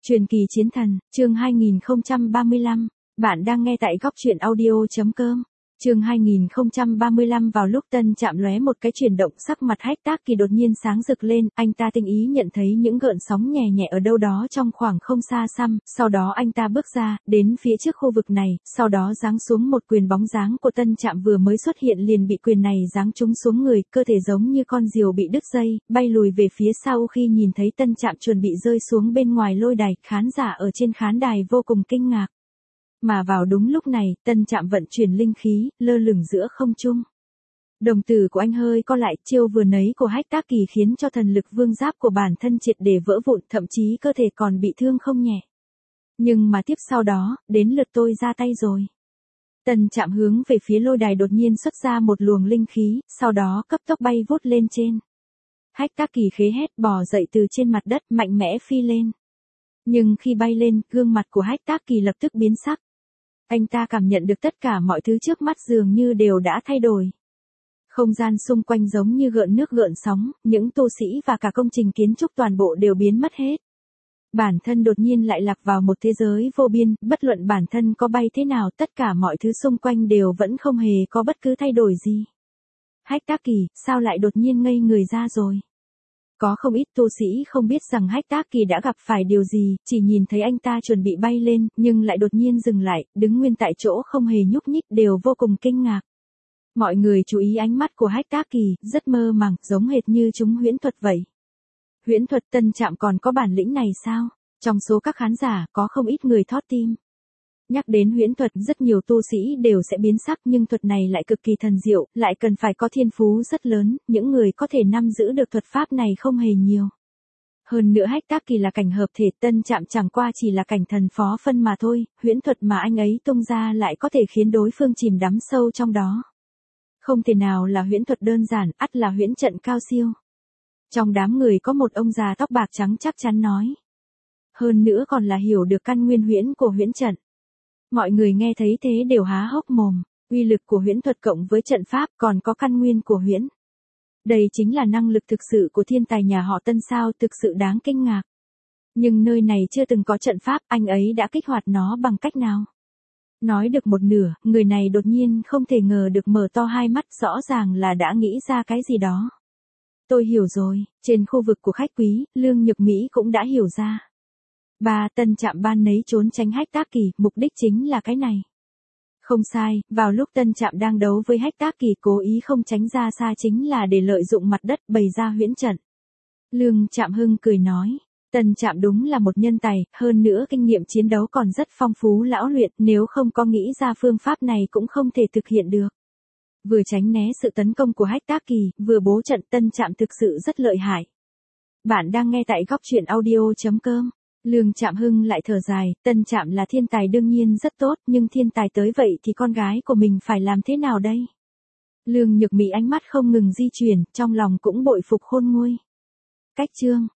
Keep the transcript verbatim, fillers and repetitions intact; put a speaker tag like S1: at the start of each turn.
S1: Truyền kỳ chiến thần, chương hai nghìn không trăm ba mươi lăm. Bạn đang nghe tại góc truyện audio.com. Chương hai nghìn không trăm ba mươi lăm. Vào lúc Tân chạm lóe một cái chuyển động, sắc mặt Hách Tác Kỳ đột nhiên sáng rực lên, anh ta tinh ý nhận thấy những gợn sóng nhẹ nhẹ ở đâu đó trong khoảng không xa xăm, sau đó anh ta bước ra, đến phía trước khu vực này, sau đó giáng xuống một quyền. Bóng dáng của Tân Trạm vừa mới xuất hiện liền bị quyền này giáng trúng xuống người, cơ thể giống như con diều bị đứt dây, bay lùi về phía sau. Khi nhìn thấy Tân Trạm chuẩn bị rơi xuống bên ngoài lôi đài, khán giả ở trên khán đài vô cùng kinh ngạc. Mà vào đúng lúc này, Tân Trạm vận chuyển linh khí, lơ lửng giữa không trung. Đồng tử của anh hơi co lại, chiêu vừa nấy của Hách Tác Kỳ khiến cho thần lực vương giáp của bản thân triệt để vỡ vụn, thậm chí cơ thể còn bị thương không nhẹ. Nhưng mà tiếp sau đó, đến lượt tôi ra tay rồi. Tân Trạm hướng về phía lôi đài đột nhiên xuất ra một luồng linh khí, sau đó cấp tốc bay vút lên trên. Hách Tác Kỳ khế hét, bò dậy từ trên mặt đất, mạnh mẽ phi lên. Nhưng khi bay lên, gương mặt của Hách Tác Kỳ lập tức biến sắc. Anh ta cảm nhận được tất cả mọi thứ trước mắt dường như đều đã thay đổi. Không gian xung quanh giống như gợn nước gợn sóng, những tu sĩ và cả công trình kiến trúc toàn bộ đều biến mất hết. Bản thân đột nhiên lại lạc vào một thế giới vô biên, bất luận bản thân có bay thế nào, tất cả mọi thứ xung quanh đều vẫn không hề có bất cứ thay đổi gì. Hách Tác Kỳ, sao lại đột nhiên ngây người ra rồi? Có không ít tu sĩ không biết rằng Hách Tác Kỳ đã gặp phải điều gì, chỉ nhìn thấy anh ta chuẩn bị bay lên, nhưng lại đột nhiên dừng lại, đứng nguyên tại chỗ không hề nhúc nhích, đều vô cùng kinh ngạc. Mọi người chú ý ánh mắt của Hách Tác Kỳ, rất mơ màng, giống hệt như chúng huyễn thuật vậy. Huyễn thuật? Tân Trạm còn có bản lĩnh này sao? Trong số các khán giả, có không ít người thót tim. Nhắc đến huyễn thuật, rất nhiều tu sĩ đều sẽ biến sắc, nhưng thuật này lại cực kỳ thần diệu, lại cần phải có thiên phú rất lớn, những người có thể nắm giữ được thuật pháp này không hề nhiều. Hơn nữa Hách Tác Kỳ là cảnh hợp thể, Tân Trạm chẳng qua chỉ là cảnh thần phó phân mà thôi, huyễn thuật mà anh ấy tung ra lại có thể khiến đối phương chìm đắm sâu trong đó. Không thể nào là huyễn thuật đơn giản, ắt là huyễn trận cao siêu. Trong đám người có một ông già tóc bạc trắng chắc chắn nói. Hơn nữa còn là hiểu được căn nguyên huyễn của huyễn trận. Mọi người nghe thấy thế đều há hốc mồm, uy lực của huyễn thuật cộng với trận pháp còn có căn nguyên của huyễn. Đây chính là năng lực thực sự của thiên tài nhà họ Tân sao, thực sự đáng kinh ngạc. Nhưng nơi này chưa từng có trận pháp, anh ấy đã kích hoạt nó bằng cách nào? Nói được một nửa, người này đột nhiên không thể ngờ được mở to hai mắt, rõ ràng là đã nghĩ ra cái gì đó. Tôi hiểu rồi, trên khu vực của khách quý, Lương Nhược Mỹ cũng đã hiểu ra. Ba, Tân Trạm ban nấy trốn tránh Hách Tác Kỳ, mục đích chính là cái này. Không sai, vào lúc Tân Trạm đang đấu với Hách Tác Kỳ, cố ý không tránh ra xa chính là để lợi dụng mặt đất bày ra huyễn trận. Lương Trạm Hưng cười nói, Tân Trạm đúng là một nhân tài, hơn nữa kinh nghiệm chiến đấu còn rất phong phú lão luyện, nếu không có nghĩ ra phương pháp này cũng không thể thực hiện được. Vừa tránh né sự tấn công của Hách Tác Kỳ, vừa bố trận, Tân Trạm thực sự rất lợi hại. Bạn đang nghe tại góc truyện audio.com. Lương Trạm Hưng lại thở dài, Tân Trạm là thiên tài đương nhiên rất tốt, nhưng thiên tài tới vậy thì con gái của mình phải làm thế nào đây? Lương Nhược Mỹ ánh mắt không ngừng di chuyển, trong lòng cũng bội phục khôn nguôi. Cách chương